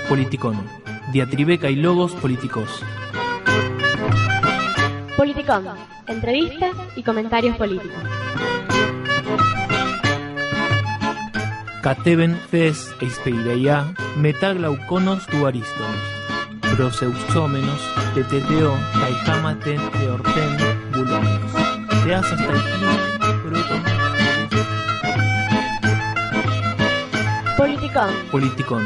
Politicón. Diatribeca y logos políticos. Politicón. Entrevistas y comentarios políticos. Cateben fes eispeireia metaglauconos tu ariston. Proseusómenos teteteo caijamaten eorten bulones. Teas hasta el Politicón. Politicón.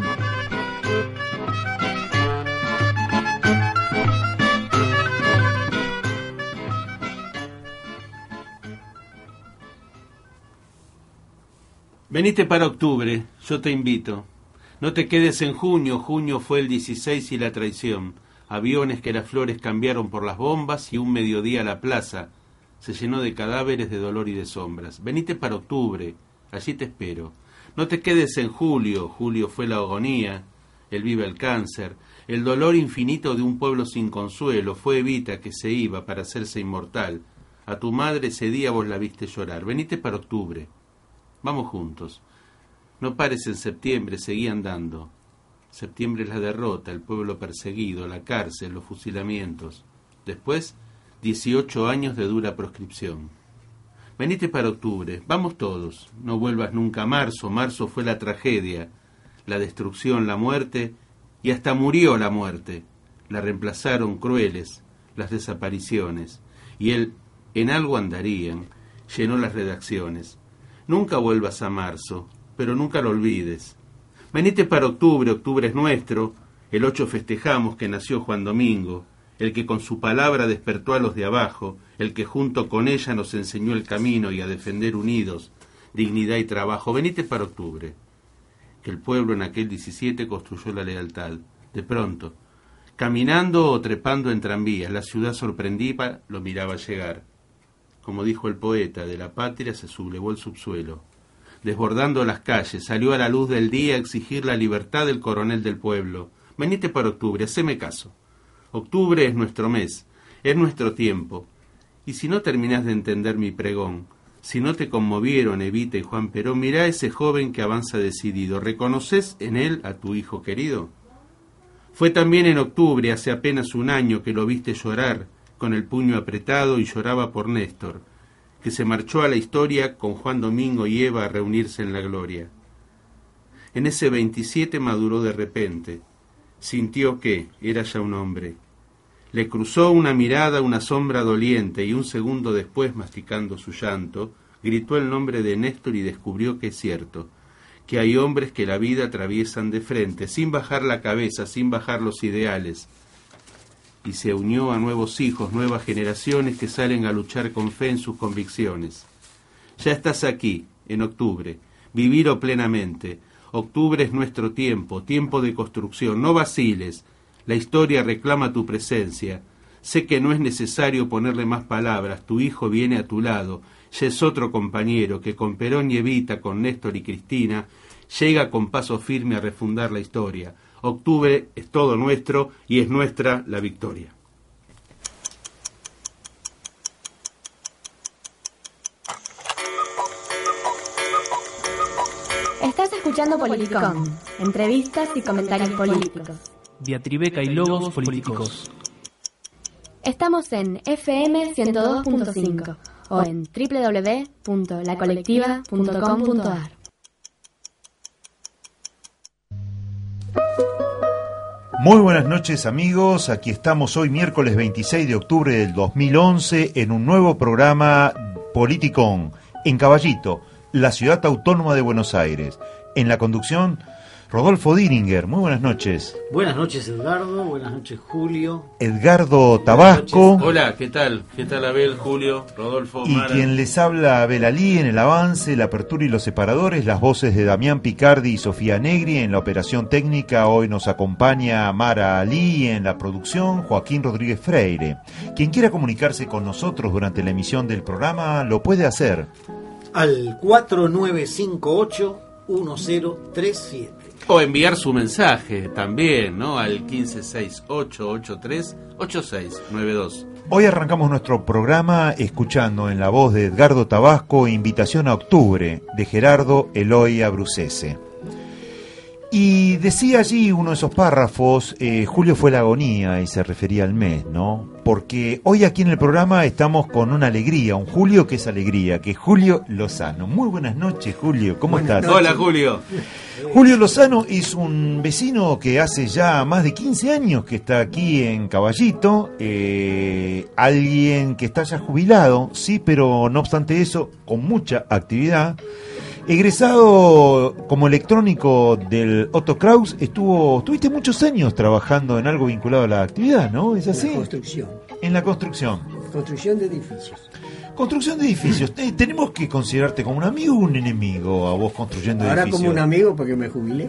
Venite para octubre, yo te invito. No te quedes en junio, junio fue el 16 y la traición. Aviones que las flores cambiaron por las bombas y un mediodía la plaza se llenó de cadáveres, de dolor y de sombras. Venite para octubre, allí te espero. No te quedes en julio, julio fue la agonía, el viva el cáncer, el dolor infinito de un pueblo sin consuelo, fue Evita que se iba para hacerse inmortal. A tu madre ese día vos la viste llorar. Venite para octubre. Vamos juntos. No pares en septiembre, seguí andando. Septiembre es la derrota, el pueblo perseguido, la cárcel, los fusilamientos. Después, 18 años de dura proscripción. Venite para octubre, vamos todos. No vuelvas nunca a marzo, marzo fue la tragedia, la destrucción, la muerte, y hasta murió la muerte. La reemplazaron crueles las desapariciones, y él, en algo andarían, llenó las redacciones. Nunca vuelvas a marzo, pero nunca lo olvides. Venite para octubre, octubre es nuestro, el 8 festejamos que nació Juan Domingo, el que con su palabra despertó a los de abajo, el que junto con ella nos enseñó el camino y a defender unidos dignidad y trabajo. Venite para octubre, que el pueblo en aquel 17 construyó la lealtad. De pronto, caminando o trepando en tranvías, la ciudad sorprendida lo miraba llegar. Como dijo el poeta, de la patria se sublevó el subsuelo. Desbordando las calles, salió a la luz del día a exigir la libertad del coronel del pueblo. Venite para octubre, haceme caso. Octubre es nuestro mes, es nuestro tiempo. Y si no terminás de entender mi pregón, si no te conmovieron Evita y Juan Perón, mirá a ese joven que avanza decidido. ¿Reconoces en él a tu hijo querido? Fue también en octubre, hace apenas un año, que lo viste llorar, con el puño apretado, y lloraba por Néstor, que se marchó a la historia con Juan Domingo y Eva a reunirse en la gloria. En ese 27 maduró de repente, sintió que era ya un hombre. Le cruzó una mirada, una sombra doliente, y un segundo después, masticando su llanto, gritó el nombre de Néstor y descubrió que es cierto, que hay hombres que la vida atraviesan de frente, sin bajar la cabeza, sin bajar los ideales, y se unió a nuevos hijos, nuevas generaciones que salen a luchar con fe en sus convicciones. Ya estás aquí, en octubre, vivilo plenamente. Octubre es nuestro tiempo, tiempo de construcción, no vaciles, la historia reclama tu presencia. Sé que no es necesario ponerle más palabras, tu hijo viene a tu lado, ya es otro compañero que con Perón y Evita, con Néstor y Cristina, llega con paso firme a refundar la historia. Octubre es todo nuestro y es nuestra la victoria. Estás escuchando Politicón, entrevistas y comentarios políticos. Diatribeca y logos políticos. Estamos en FM 102.5 o en www.lacolectiva.com.ar. Muy buenas noches amigos, aquí estamos hoy miércoles 26 de octubre del 2011 en un nuevo programa Politicón, en Caballito, la ciudad autónoma de Buenos Aires. En la conducción, Rodolfo Diringer. Muy buenas noches. Buenas noches Edgardo, buenas noches Julio. Edgardo Tabasco. Hola, ¿qué tal? ¿Qué tal Abel, Julio, Rodolfo, y Mara? Quien les habla, Abel Alí en el avance, la apertura y los separadores, las voces de Damián Picardi y Sofía Negri en la operación técnica. Hoy nos acompaña Mara Alí en la producción, Joaquín Rodríguez Freire. Quien quiera comunicarse con nosotros durante la emisión del programa lo puede hacer al 4958-1037. O enviar su mensaje también, ¿no? Al 1568838692. Hoy arrancamos nuestro programa escuchando en la voz de Edgardo Tabasco Invitación a Octubre, de Gerardo Eloy Abrucese. Y decía allí uno de esos párrafos, julio fue la agonía, y se refería al mes, ¿no? Porque hoy aquí en el programa estamos con una alegría, un Julio que es alegría, que es Julio Lozano. Muy buenas noches, Julio, ¿cómo estás? Hola, Julio. Julio Lozano es un vecino que hace ya más de 15 años que está aquí en Caballito, alguien que está ya jubilado, sí, pero no obstante eso, con mucha actividad. Egresado como electrónico del Otto Kraus, estuviste muchos años trabajando en algo vinculado a la actividad, ¿no? ¿Es así? En la construcción. En la construcción. Construcción de edificios. Construcción de edificios. ¿Tenemos que considerarte como un amigo o un enemigo a vos construyendo Ahora edificios? como un amigo porque me jubilé.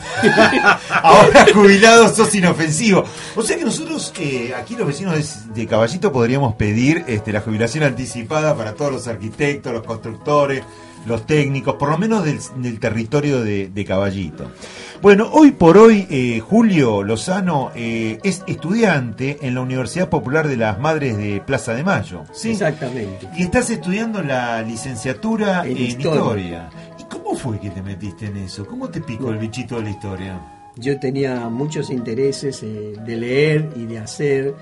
Ahora jubilado sos inofensivo. O sea que nosotros, aquí los vecinos de Caballito, podríamos pedir la jubilación anticipada para todos los arquitectos, los constructores, los técnicos, por lo menos del territorio de Caballito. Bueno, hoy por hoy, Julio Lozano es estudiante en la Universidad Popular de las Madres de Plaza de Mayo, ¿sí? Exactamente. Y estás estudiando la licenciatura En en Historia. ¿Y cómo fue que te metiste en eso? ¿Cómo te picó el bichito de la historia? Yo tenía muchos intereses de leer y de hacer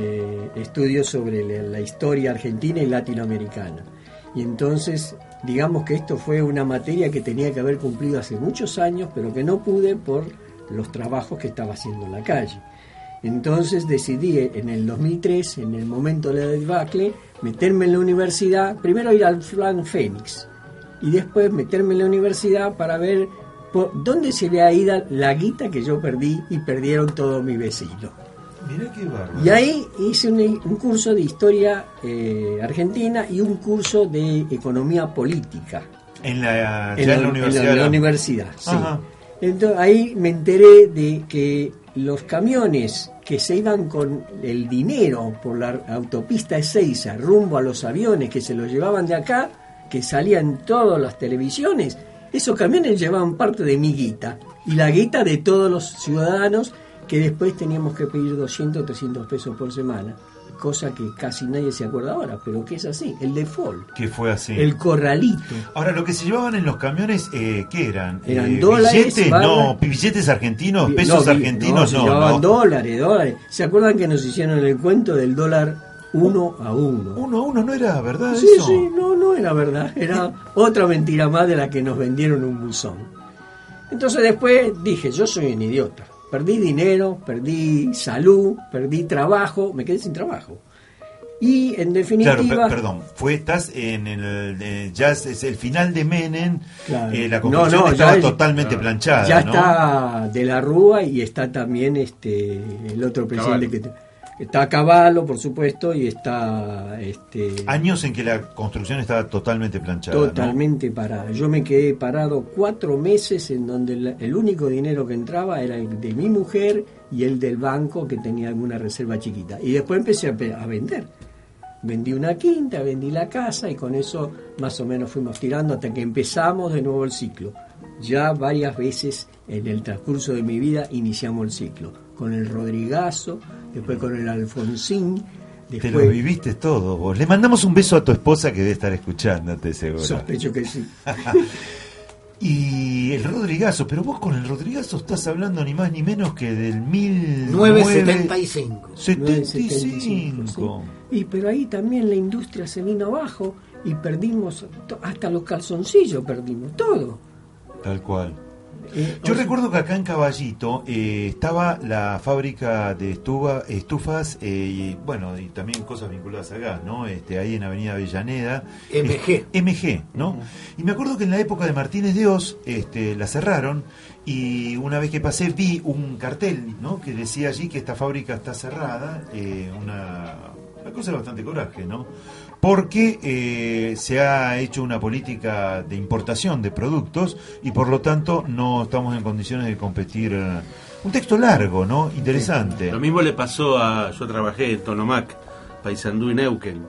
estudios sobre la historia argentina y latinoamericana. Y entonces, digamos que esto fue una materia que tenía que haber cumplido hace muchos años, pero que no pude por los trabajos que estaba haciendo en la calle. Entonces decidí en el 2003, en el momento de la debacle, meterme en la universidad, primero ir al Plan Fénix, y después meterme en la universidad para ver por dónde se había ido la guita que yo perdí y perdieron todos mis vecinos. Mirá qué bárbaro. Y ahí hice un curso de historia argentina y un curso de economía política. En la universidad. En la universidad, sí. Ajá. Entonces ahí me enteré de que los camiones que se iban con el dinero por la autopista Ezeiza rumbo a los aviones que se los llevaban de acá, que salían en todas las televisiones, esos camiones llevaban parte de mi guita y la guita de todos los ciudadanos, que después teníamos que pedir 200 o 300 pesos por semana, cosa que casi nadie se acuerda ahora, pero que es así, el default. Que fue así. El corralito. Ahora, lo que se llevaban en los camiones, ¿qué eran? Eran dólares, ¿Billetes? barras. No, billetes argentinos, pesos argentinos, se no. llevaban dólares. ¿Se acuerdan que nos hicieron el cuento del dólar 1 a 1? 1 a 1 no era verdad Sí, eso. sí, no era verdad. Era otra mentira más de la que nos vendieron un buzón. Entonces después dije, yo soy un idiota. Perdí dinero, perdí salud, perdí trabajo, me quedé sin trabajo. Y en definitiva... Claro, perdón, estás en el... ya es el final de Menem, Claro. La construcción estaba totalmente planchada, ya ¿no? está De la Rúa y está también el otro presidente que... Está Cavallo, por supuesto, y está... Años en que la construcción estaba totalmente planchada, totalmente parada. Yo me quedé parado 4 meses en donde el único dinero que entraba era el de mi mujer y el del banco, que tenía alguna reserva chiquita. Y después empecé a vender. Vendí una quinta, vendí la casa y con eso más o menos fuimos tirando hasta que empezamos de nuevo el ciclo. Ya varias veces en el transcurso de mi vida iniciamos el ciclo. Con el Rodrigazo, después con el Alfonsín. Te lo viviste todo vos. Le mandamos un beso a tu esposa que debe estar escuchándote, seguro. Sospecho que sí. Y el Rodrigazo, pero vos con el Rodrigazo estás hablando ni más ni menos que del 975. 75. Sí. Pero ahí también la industria se vino abajo y perdimos, hasta los calzoncillos perdimos, todo. Tal cual. Yo recuerdo que acá en Caballito estaba la fábrica de estufas y bueno, y también cosas vinculadas a gas, ¿no? Ahí en Avenida Avellaneda. MG, ¿no? Y me acuerdo que en la época de Martínez de Oz la cerraron y una vez que pasé vi un cartel, ¿no? Que decía allí que esta fábrica está cerrada, una cosa de bastante coraje, ¿no? Porque se ha hecho una política de importación de productos y por lo tanto no estamos en condiciones de competir. Un texto largo, ¿no? Interesante. Lo mismo le pasó yo trabajé en Tonomac, Paysandú y Neuquén,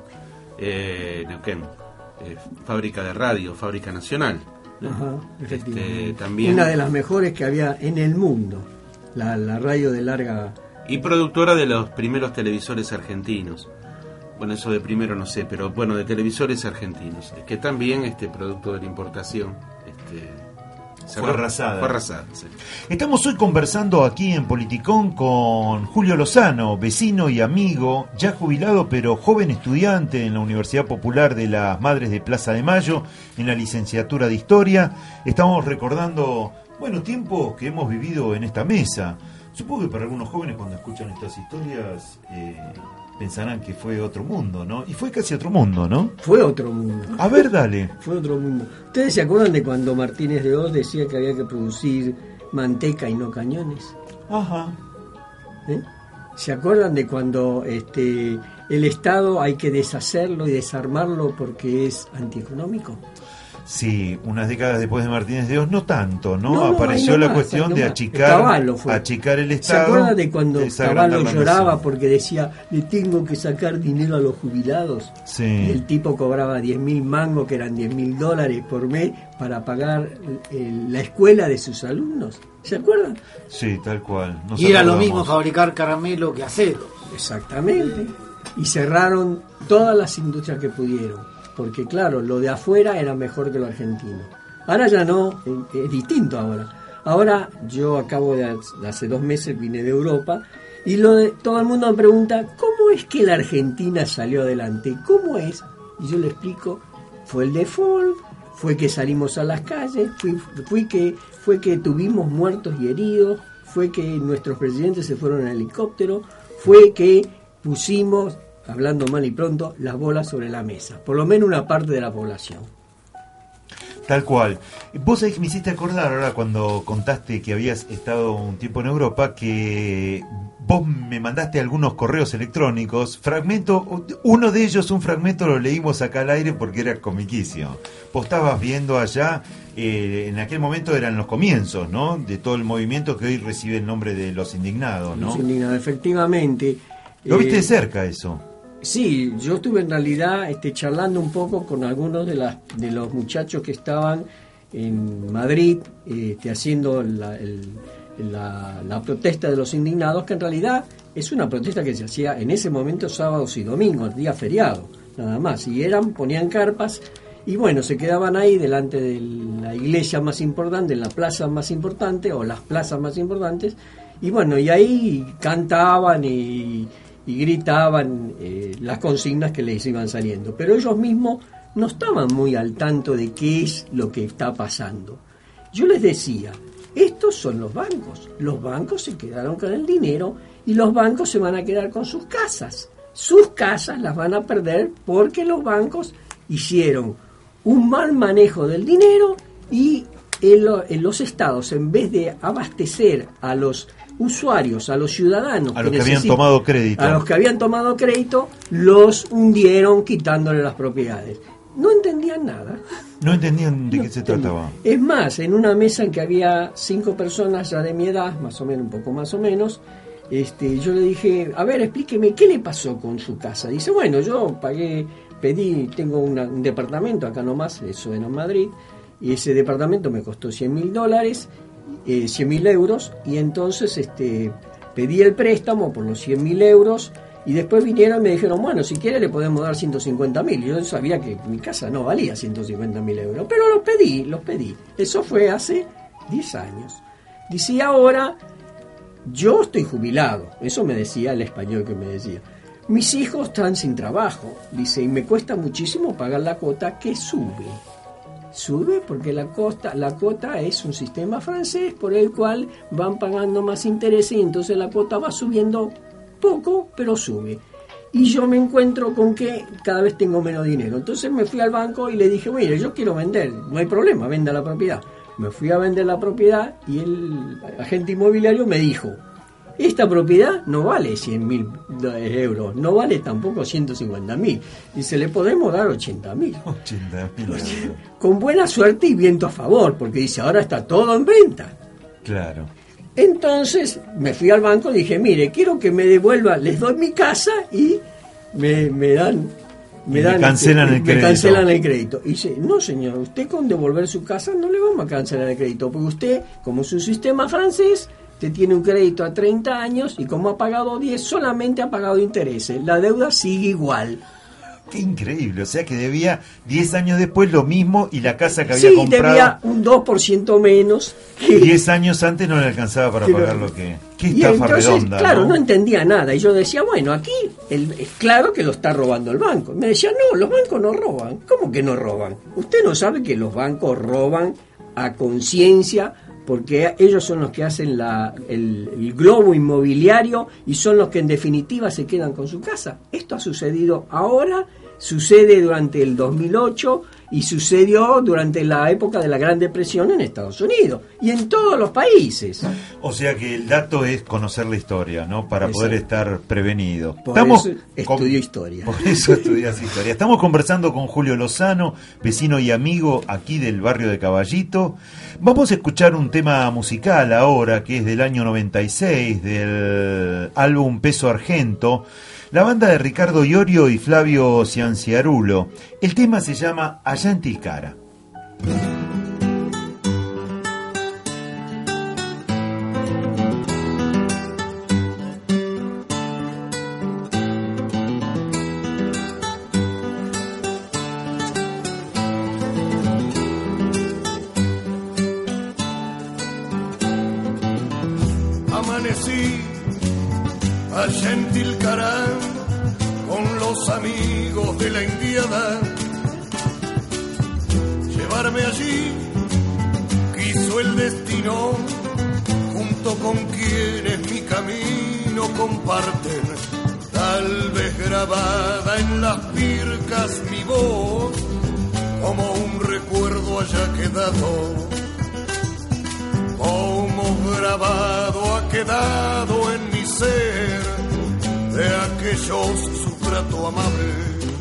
fábrica de radio, fábrica nacional. Ajá, también una de las mejores que había en el mundo, la radio de larga... Y productora de los primeros televisores argentinos. Bueno, eso de primero no sé, pero bueno, de televisores argentinos, que también producto de la importación. Fue arrasada. Fue arrasada, sí. Estamos hoy conversando aquí en Politicón con Julio Lozano, vecino y amigo, ya jubilado pero joven estudiante en la Universidad Popular de las Madres de Plaza de Mayo, en la licenciatura de Historia. Estamos recordando, bueno, tiempos que hemos vivido en esta mesa. Supongo que para algunos jóvenes cuando escuchan estas historias pensarán que fue otro mundo, ¿no? Y fue casi otro mundo, ¿no? Fue otro mundo. A ver, dale. Fue otro mundo. ¿Ustedes se acuerdan de cuando Martínez de Oz decía que había que producir manteca y no cañones? Ajá. ¿Se acuerdan de cuando el Estado hay que deshacerlo y desarmarlo porque es antieconómico? Sí, unas décadas después de Martínez de Oz, no tanto, ¿no? No, Apareció la cuestión de achicar el Estado. ¿Se acuerdan de cuando Cavallo lloraba porque decía, le tengo que sacar dinero a los jubilados? Sí. Y el tipo cobraba 10.000 mangos, que eran $10.000 por mes, para pagar la escuela de sus alumnos. ¿Se acuerdan? Sí, tal cual. Y era lo mismo fabricar caramelo que acero. Exactamente. Y cerraron todas las industrias que pudieron. Porque claro, lo de afuera era mejor que lo argentino. Ahora ya no, es distinto ahora. Ahora yo acabo de hace 2 meses vine de Europa y todo el mundo me pregunta, ¿cómo es que la Argentina salió adelante? ¿Cómo es? Y yo le explico, fue el default, fue que salimos a las calles, fue que tuvimos muertos y heridos, fue que nuestros presidentes se fueron en helicóptero, fue que pusimos, hablando mal y pronto, las bolas sobre la mesa, por lo menos una parte de la población. Tal cual. Vos sabés que me hiciste acordar ahora cuando contaste que habías estado un tiempo en Europa, que vos me mandaste algunos correos electrónicos, fragmento, uno de ellos, un fragmento lo leímos acá al aire porque era comiquicio. Vos estabas viendo allá, en aquel momento eran los comienzos, ¿no? De todo el movimiento que hoy recibe el nombre de Los Indignados, ¿no? Los Indignados, efectivamente. ¿Lo viste de cerca eso? Sí, yo estuve en realidad charlando un poco con algunos de los muchachos que estaban en Madrid haciendo la protesta de los indignados, que en realidad es una protesta que se hacía en ese momento sábados y domingos, día feriado, nada más. Y ponían carpas y bueno, se quedaban ahí delante de la iglesia más importante, en la plaza más importante o las plazas más importantes, y bueno, y ahí cantaban y gritaban las consignas que les iban saliendo. Pero ellos mismos no estaban muy al tanto de qué es lo que está pasando. Yo les decía, estos son los bancos se quedaron con el dinero y los bancos se van a quedar con sus casas. Sus casas las van a perder porque los bancos hicieron un mal manejo del dinero y en los estados, en vez de abastecer a los usuarios, a los ciudadanos, a los que habían tomado crédito, los hundieron quitándole las propiedades. No entendían nada. No entendían de qué se trataba. Es más, en una mesa en que había 5 personas ya de mi edad, más o menos, un poco más o menos, yo le dije, a ver, explíqueme, ¿qué le pasó con su casa? Dice, bueno, yo tengo un departamento acá nomás, eso en Madrid, y ese departamento me costó $100.000, 100.000 euros, y entonces pedí el préstamo por los 100.000 euros y después vinieron y me dijeron, bueno, si quiere le podemos dar 150.000. Yo sabía que mi casa no valía 150.000 euros, pero los pedí. Eso fue hace 10 años. Dice, ahora yo estoy jubilado, eso me decía el español que me decía. Mis hijos están sin trabajo, dice, y me cuesta muchísimo pagar la cuota que sube. Sube porque la cuota es un sistema francés por el cual van pagando más intereses y entonces la cuota va subiendo poco, pero sube. Y yo me encuentro con que cada vez tengo menos dinero. Entonces me fui al banco y le dije, mire, yo quiero vender, no hay problema, venda la propiedad. Me fui a vender la propiedad y el agente inmobiliario me dijo, esta propiedad no vale 100.000 euros, no vale tampoco 150.000. Dice, le podemos dar 80.000. 80.000 euros. Con buena suerte y viento a favor, porque dice, ahora está todo en venta. Claro. Entonces me fui al banco y dije, mire, quiero que me devuelva, les doy mi casa y me cancelan el crédito. Y dice, no señor, usted con devolver su casa no le vamos a cancelar el crédito, porque usted, como es un sistema francés, te tiene un crédito a 30 años y como ha pagado 10, solamente ha pagado intereses. La deuda sigue igual. Qué increíble, o sea que debía 10 años después lo mismo y la casa que había comprado... debía un 2% menos. 10 años antes no le alcanzaba para pagar lo que... Qué estafa entonces, redonda, claro, ¿no? no entendía nada. Y yo decía, bueno, aquí es claro que lo está robando el banco. Me decía, no, los bancos no roban. ¿Cómo que no roban? Usted no sabe que los bancos roban a conciencia, porque ellos son los que hacen el globo inmobiliario y son los que en definitiva se quedan con su casa. Esto ha sucedido ahora, sucede durante el 2008 y sucedió durante la época de la Gran Depresión en Estados Unidos y en todos los países. O sea que el dato es conocer la historia, ¿no? Para poder estar prevenido. Por eso estudio historia. Por eso estudias historia. Estamos conversando con Julio Lozano, vecino y amigo aquí del barrio de Caballito. Vamos a escuchar un tema musical ahora que es del año 96, del álbum Peso Argento. La banda de Ricardo Iorio y Flavio Cianciarulo. El tema se llama Allá en Tilcara. Amanecí allá en Tilcara con los amigos de la indiada. Llevarme allí quiso el destino, junto con quienes mi camino comparten. Tal vez grabada en las pircas mi voz, como un recuerdo haya quedado. Como grabado ha quedado en mi ser de aquellos su trato amable.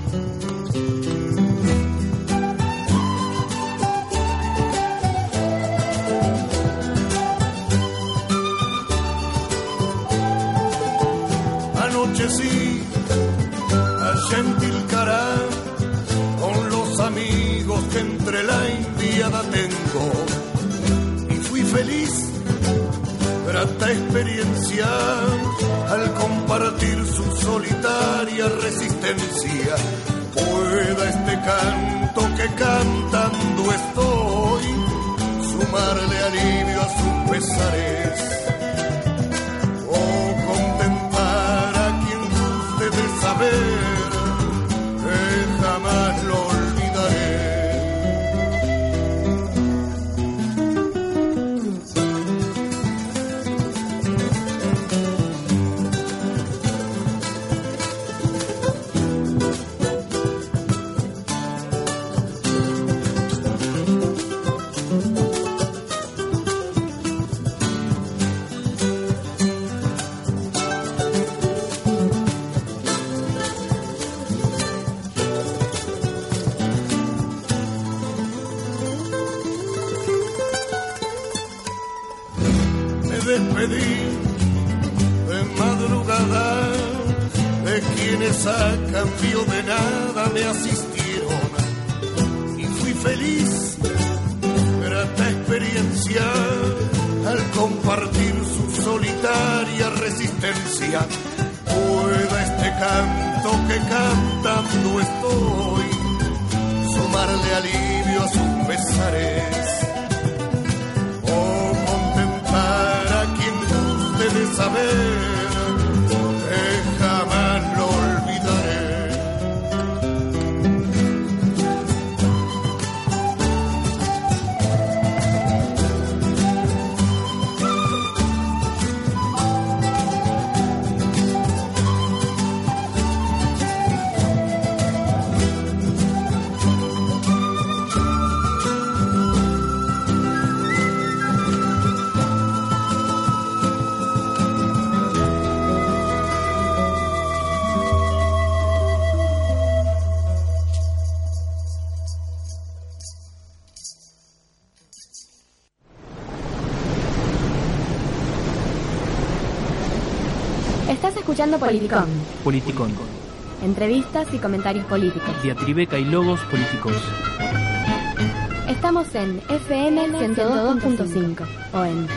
Anochecí allá en Tilcara con los amigos que entre la indiada tengo. Feliz, grata experiencia al compartir su solitaria resistencia. Pueda este canto que cantando estoy sumarle alivio a sus pesares, o contentar a quien guste de saber que jamás lo olvidaré. Despedí de madrugada de quienes a cambio de nada me asistieron y fui feliz, grata experiencia al compartir su solitaria resistencia. Pueda este canto que cantando estoy sumarle alivio a sus pesares, de saber que jamás lo olvidaré. Estás escuchando Politicón. Politicón. Entrevistas y comentarios políticos. Diatribeca y logos políticos. Estamos en FM 102.5 o en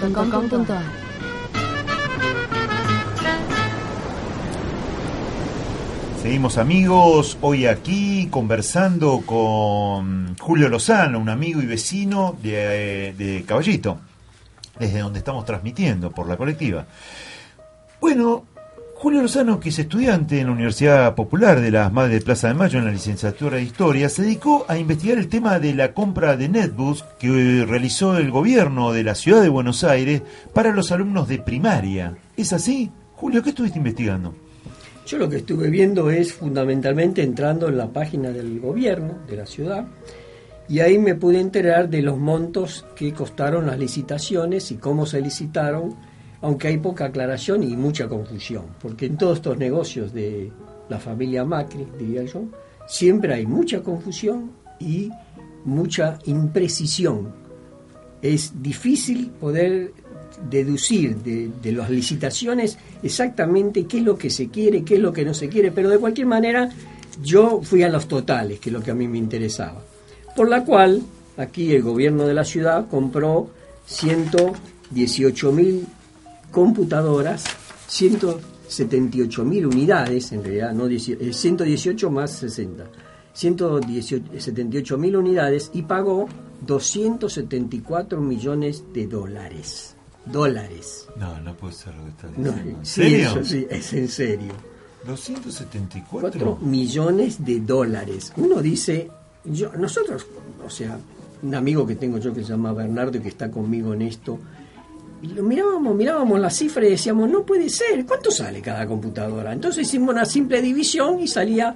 www.lacolectiva.com.ar. Seguimos amigos, hoy aquí conversando con Julio Lozano, un amigo y vecino de Caballito, desde donde estamos transmitiendo por la colectiva. Bueno, Julio Lozano, que es estudiante en la Universidad Popular de las Madres de Plaza de Mayo en la licenciatura de Historia, se dedicó a investigar el tema de la compra de netbooks que realizó el gobierno de la ciudad de Buenos Aires para los alumnos de primaria. ¿Es así? Julio, ¿qué estuviste investigando? Yo lo que estuve viendo es fundamentalmente entrando en la página del gobierno de la ciudad y ahí me pude enterar de los montos que costaron las licitaciones y cómo se licitaron, aunque hay poca aclaración y mucha confusión, porque en todos estos negocios de la familia Macri, diría yo, siempre hay mucha confusión y mucha imprecisión. Es difícil poder deducir de las licitaciones exactamente qué es lo que se quiere, qué es lo que no se quiere, pero de cualquier manera yo fui a los totales, que es lo que a mí me interesaba. Por la cual, aquí el gobierno de la ciudad compró 118.000 computadoras, 178.000 unidades, en realidad, no 118 más 60, 178.000 unidades y pagó 274 millones de dólares. No puede ser lo que está diciendo. No, ¿En sí, serio? eso sí, es en serio. 274 millones de dólares. Uno dice, nosotros, o sea, un amigo que tengo yo que se llama Bernardo y que está conmigo en esto, y lo mirábamos la cifra y decíamos, no puede ser, ¿cuánto sale cada computadora? Entonces hicimos una simple división y salía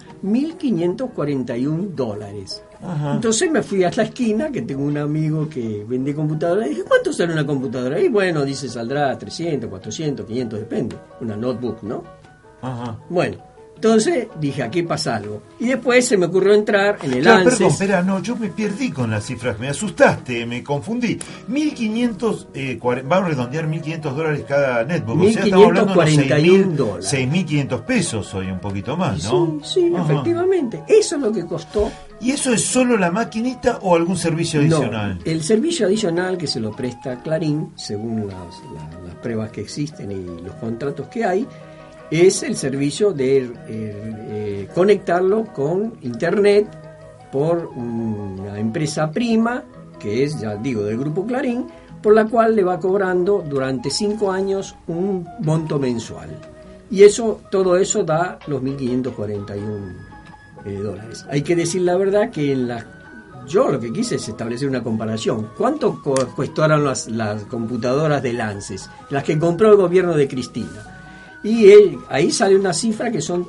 $1.541. Ajá. Entonces me fui a la esquina, que tengo un amigo que vende computadoras, y dije, ¿cuánto sale una computadora? Y bueno, dice, saldrá 300, 400, 500, depende. Una notebook, ¿no? Ajá. Bueno, entonces dije, aquí pasa algo. Y después se me ocurrió entrar en el Claro, ANSES. perdón, espera, no, yo me perdí con las cifras, me asustaste, me confundí. 1.500, vamos a redondear $1.500 cada netbook. O sea, estamos hablando de $1.541. 6.500 pesos hoy, un poquito más, ¿no? Sí, Ajá. Efectivamente. Eso es lo que costó. ¿Y eso es solo la maquinita o algún servicio adicional? No, el servicio adicional que se lo presta Clarín, según las pruebas que existen y los contratos que hay, es el servicio de conectarlo con internet por una empresa prima, que es, ya digo, del Grupo Clarín, por la cual le va cobrando durante 5 años un monto mensual. Y todo eso da los $1.541. Hay que decir la verdad que yo lo que quise es establecer una comparación. ¿Cuánto costaron las computadoras de ANSES? Las que compró el gobierno de Cristina. Y ahí sale una cifra que son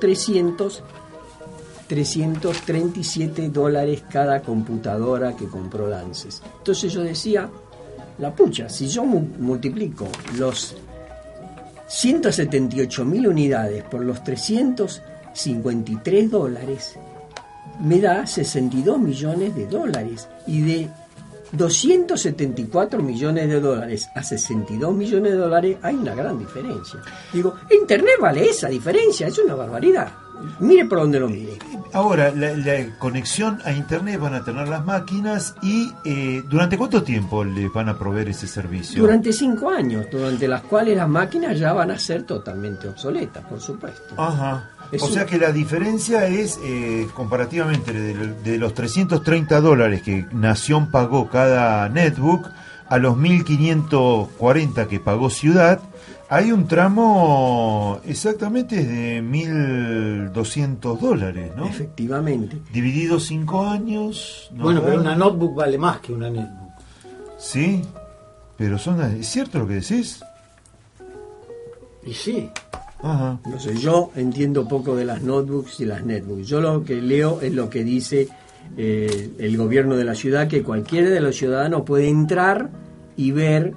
$337 cada computadora que compró ANSES. Entonces yo decía, la pucha, si yo multiplico los 178.000 unidades por los $353, me da $62 millones. Y de $274 millones a $62 millones hay una gran diferencia. Digo, Internet vale esa diferencia, es una barbaridad. Mire por donde lo mire. Ahora, la conexión a Internet van a tener las máquinas y ¿durante cuánto tiempo les van a proveer ese servicio? Durante 5 años, durante las cuales las máquinas ya van a ser totalmente obsoletas, por supuesto. Ajá. O sea que la diferencia es, comparativamente de los $330 que Nación pagó cada netbook a los 1.540 que pagó Ciudad, hay un tramo exactamente de $1.200, ¿no? Efectivamente. Dividido 5 años. Bueno, pero una notebook vale más que una netbook. Sí, pero ¿es cierto lo que decís? Y sí. Ajá. No sé, yo entiendo poco de las notebooks y las netbooks. Yo lo que leo es lo que dice el gobierno de la ciudad, que cualquiera de los ciudadanos puede entrar y ver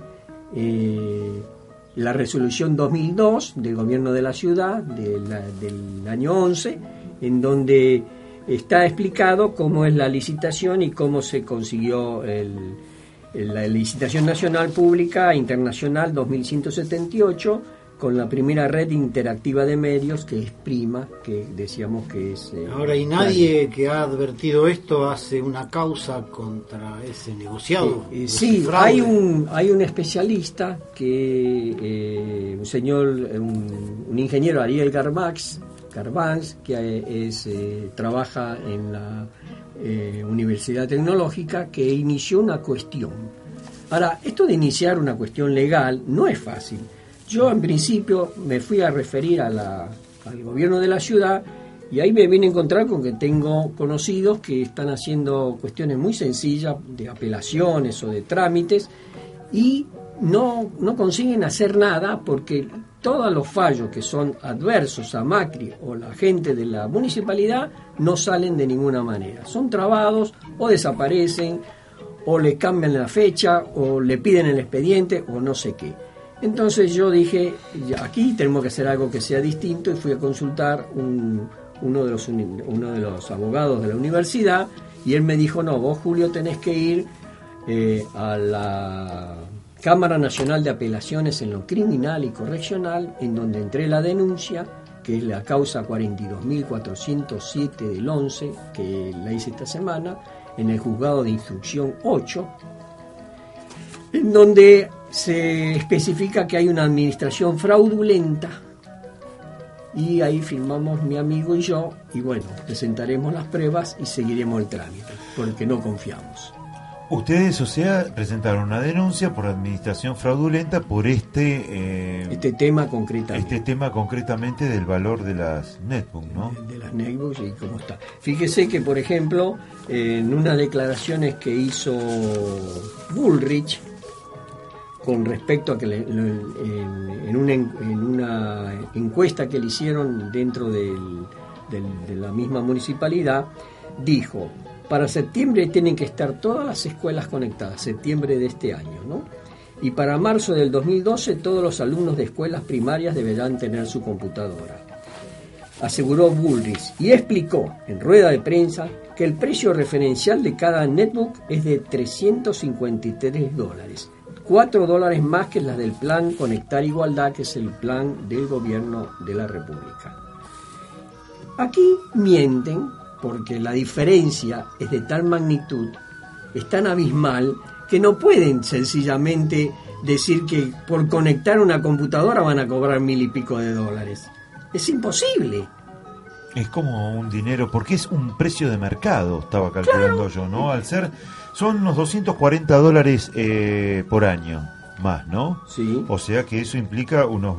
la resolución 2002 del gobierno de la ciudad del año 11, en donde está explicado cómo es la licitación y cómo se consiguió la licitación nacional pública internacional 2178, con la primera red interactiva de medios, que es Prima, que decíamos que es... Ahora, y nadie que ha advertido esto hace una causa contra ese negociado. Sí, hay un especialista, que un ingeniero, Ariel Garmax, Oscar Vance, que trabaja en la Universidad Tecnológica, que inició una cuestión. Ahora, esto de iniciar una cuestión legal no es fácil. Yo en principio me fui a referir al gobierno de la ciudad y ahí me vine a encontrar con que tengo conocidos que están haciendo cuestiones muy sencillas de apelaciones o de trámites y no consiguen hacer nada porque todos los fallos que son adversos a Macri o la gente de la municipalidad no salen de ninguna manera. Son trabados o desaparecen o le cambian la fecha o le piden el expediente o no sé qué. Entonces yo dije, aquí tenemos que hacer algo que sea distinto y fui a consultar uno de los abogados de la universidad y él me dijo, no, vos Julio tenés que ir a la Cámara Nacional de Apelaciones en lo criminal y correccional, en donde entré la denuncia, que es la causa 42.407 del 11, que la hice esta semana, en el juzgado de instrucción 8, en donde se especifica que hay una administración fraudulenta y ahí firmamos mi amigo y yo y bueno, presentaremos las pruebas y seguiremos el trámite, porque no confiamos. Ustedes, o sea, presentaron una denuncia por administración fraudulenta por este tema concretamente. Este tema concretamente del valor de las netbooks, ¿no? De las netbooks y cómo está. Fíjese que, por ejemplo, en unas declaraciones que hizo Bullrich con respecto a que en una encuesta que le hicieron dentro de la misma municipalidad, dijo: para septiembre tienen que estar todas las escuelas conectadas, septiembre de este año, ¿no? Y para marzo del 2012 todos los alumnos de escuelas primarias deberán tener su computadora, aseguró Bullrich, y explicó en rueda de prensa que el precio referencial de cada netbook es de $353, $4 más que la del plan Conectar Igualdad, que es el plan del gobierno de la República. Aquí mienten, porque la diferencia es de tal magnitud, es tan abismal, que no pueden sencillamente decir que por conectar una computadora van a cobrar $1,000 y pico. Es imposible. Es como un dinero, porque es un precio de mercado, estaba calculando yo, ¿no? Al ser, son unos $240 por año, más, ¿no? Sí. O sea que eso implica unos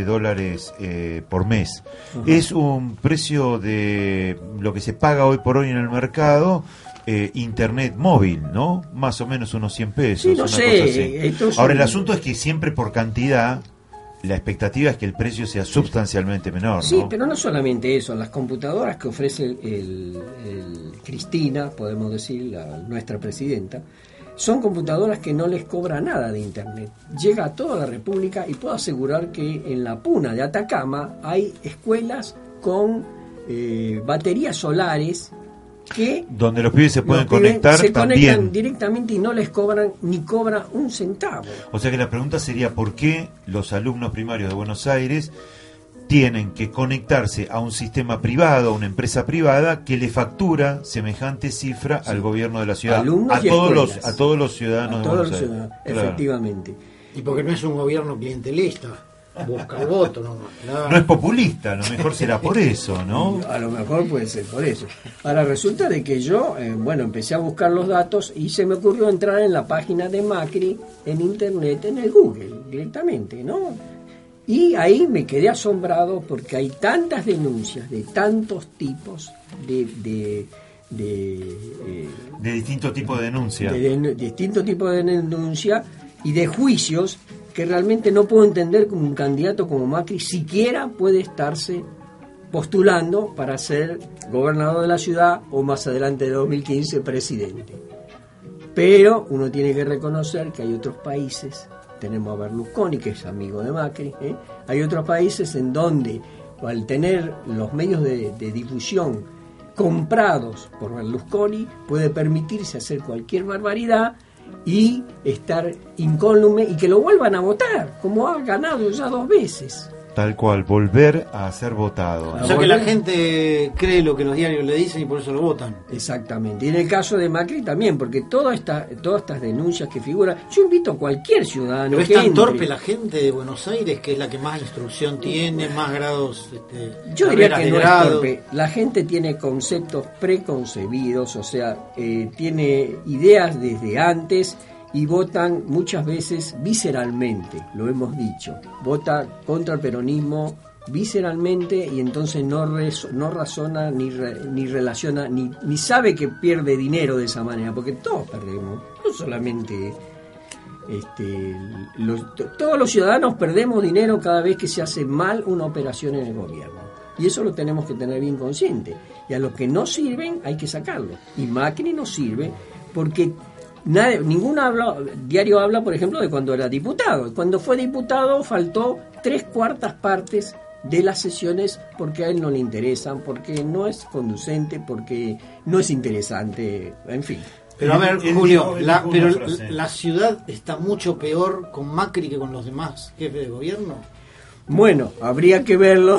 $20 por mes. Uh-huh. Es un precio de lo que se paga hoy por hoy en el mercado, internet móvil, ¿no? Más o menos unos $100. Sí, no sé. Ahora, el asunto es que siempre por cantidad, la expectativa es que el precio sea sustancialmente menor, ¿no? Sí, pero no solamente eso. Las computadoras que ofrece el Cristina, podemos decir, nuestra presidenta, son computadoras que no les cobra nada de internet. Llega a toda la República y puedo asegurar que en la Puna de Atacama hay escuelas con baterías solares que donde los pibes se pueden conectar se también. Conectan directamente y no les cobran ni cobran un centavo. O sea que la pregunta sería: ¿por qué los alumnos primarios de Buenos Aires tienen que conectarse a un sistema privado, a una empresa privada que le factura semejante cifra al gobierno de la ciudad, a todos los ciudadanos de Buenos Aires? Claro. Efectivamente. Y porque no es un gobierno clientelista, busca el voto nomás. Claro. No es populista, a lo mejor será por eso, ¿no? A lo mejor puede ser por eso. Ahora resulta de que yo, empecé a buscar los datos y se me ocurrió entrar en la página de Macri en internet, en el Google, directamente, ¿no? Y ahí me quedé asombrado porque hay tantas denuncias de tantos tipos de distintos tipos de denuncia. De distintos tipos de denuncia y de juicios que realmente no puedo entender cómo un candidato como Macri siquiera puede estarse postulando para ser gobernador de la ciudad o más adelante de 2015 presidente. Pero uno tiene que reconocer que hay otros países, tenemos a Berlusconi, que es amigo de Macri, hay otros países en donde al tener los medios de difusión comprados por Berlusconi puede permitirse hacer cualquier barbaridad y estar incólume y que lo vuelvan a votar, como ha ganado ya 2 veces. Tal cual, volver a ser votado. O sea que la gente cree lo que los diarios le dicen y por eso lo votan. Exactamente. Y en el caso de Macri también, porque todas estas denuncias que figuran, yo invito a cualquier ciudadano. Pero es que tan entre. torpe la gente de Buenos Aires, que es la que más instrucción tiene, más grados. Yo diría carreras que de no es grado. torpe. La gente tiene conceptos preconcebidos, o sea, tiene ideas desde antes y votan muchas veces visceralmente, lo hemos dicho. Vota contra el peronismo visceralmente y entonces no razona ni relaciona, ni sabe que pierde dinero de esa manera, porque todos perdemos, no solamente... todos los ciudadanos perdemos dinero cada vez que se hace mal una operación en el gobierno. Y eso lo tenemos que tener bien consciente. Y a los que no sirven hay que sacarlos. Y Macri no sirve porque ningún diario habla, por ejemplo, de cuando era diputado. Cuando fue diputado faltó 3/4 partes de las sesiones porque a él no le interesan, porque no es conducente, porque no es interesante, en fin. Pero a ver, Julio, la ciudad está mucho peor con Macri que con los demás jefes de gobierno. Bueno, habría que verlo,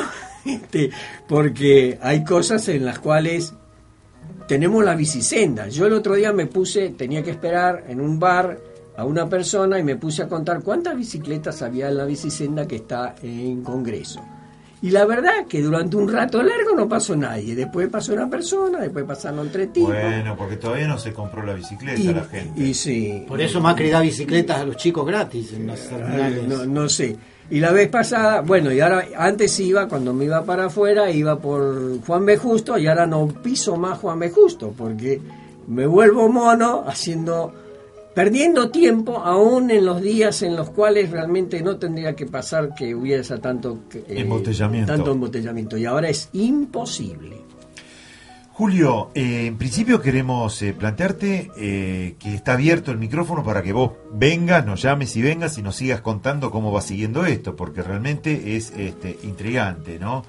porque hay cosas en las cuales tenemos la bicisenda. Yo el otro día tenía que esperar en un bar a una persona y me puse a contar cuántas bicicletas había en la bicisenda que está en Congreso. Y la verdad que durante un rato largo no pasó nadie. Después pasó una persona, después pasaron 3 tipos. Bueno, porque todavía no se compró la bicicleta la gente. Y sí. Por eso Macri da bicicletas a los chicos gratis en las terminales. No sé. Y la vez pasada, bueno, y ahora antes cuando me iba para afuera, iba por Juan B. Justo, y ahora no piso más Juan B. Justo, porque me vuelvo mono perdiendo tiempo aún en los días en los cuales realmente no tendría que pasar que hubiese tanto embotellamiento. Y ahora es imposible. Julio, en principio queremos plantearte que está abierto el micrófono para que vos vengas, nos llames y vengas y nos sigas contando cómo va siguiendo esto, porque realmente es intrigante, ¿no?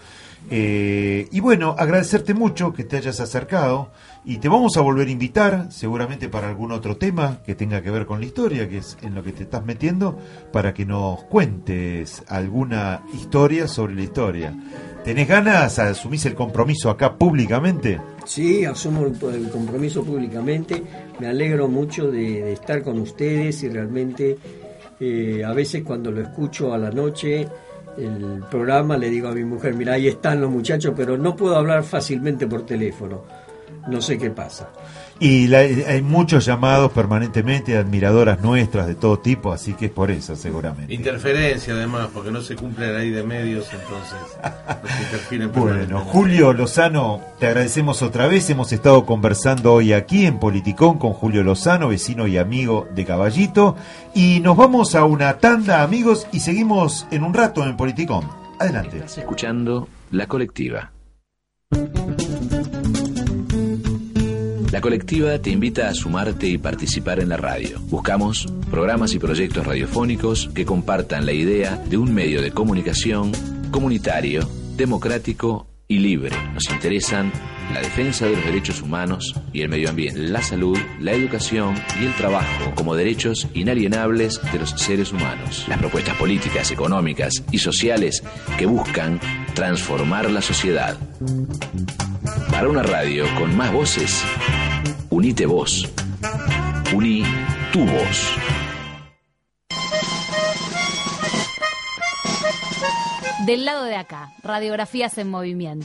Y bueno, agradecerte mucho que te hayas acercado y te vamos a volver a invitar seguramente para algún otro tema que tenga que ver con la historia, que es en lo que te estás metiendo, para que nos cuentes alguna historia sobre la historia. ¿Tenés ganas? ¿Asumís el compromiso acá públicamente? Sí, asumo el compromiso públicamente. Me alegro mucho de estar con ustedes y realmente a veces cuando lo escucho a la noche el programa le digo a mi mujer, mira, ahí están los muchachos, pero no puedo hablar fácilmente por teléfono. No sé qué pasa. Y hay muchos llamados permanentemente de admiradoras nuestras de todo tipo, así que es por eso seguramente. Interferencia además, porque no se cumple la ley de medios, entonces nos interfieren permanentemente. Bueno, Julio Lozano, te agradecemos otra vez. Hemos estado conversando hoy aquí en Politicón con Julio Lozano, vecino y amigo de Caballito. Y nos vamos a una tanda, amigos, y seguimos en un rato en Politicón. Adelante. Estás escuchando La Colectiva. La Colectiva te invita a sumarte y participar en la radio. Buscamos programas y proyectos radiofónicos que compartan la idea de un medio de comunicación comunitario, democrático y libre. Nos interesan la defensa de los derechos humanos y el medio ambiente, la salud, la educación y el trabajo como derechos inalienables de los seres humanos. Las propuestas políticas, económicas y sociales que buscan transformar la sociedad. Para una radio con más voces, unite vos. Uní tu voz. Del lado de acá, radiografías en movimiento.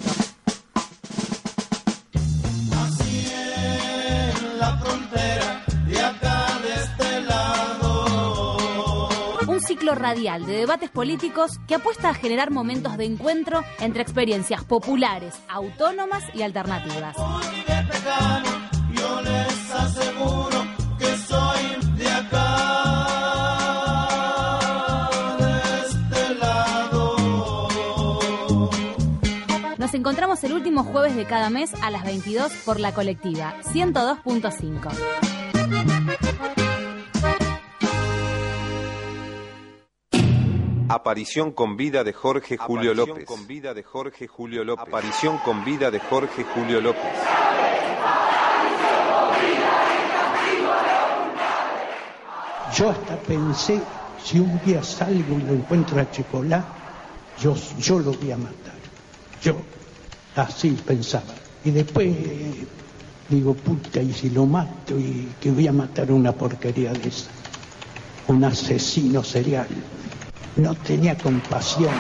Así en la frontera, de acá de este lado. Un ciclo radial de debates políticos que apuesta a generar momentos de encuentro entre experiencias populares, autónomas y alternativas. Muy de pecado, yo les aseguro que soy de acá. Nos encontramos el último jueves de cada mes a las 22 por La Colectiva 102.5. Aparición con vida de Jorge Julio López. Aparición con vida de Jorge Julio López. Yo hasta pensé, si un día salgo y lo encuentro a Chicolá, yo lo voy a matar. Yo, así pensaba. Y después digo, puta, y si lo mato, y que voy a matar una porquería de esa. Un asesino serial. No tenía compasión.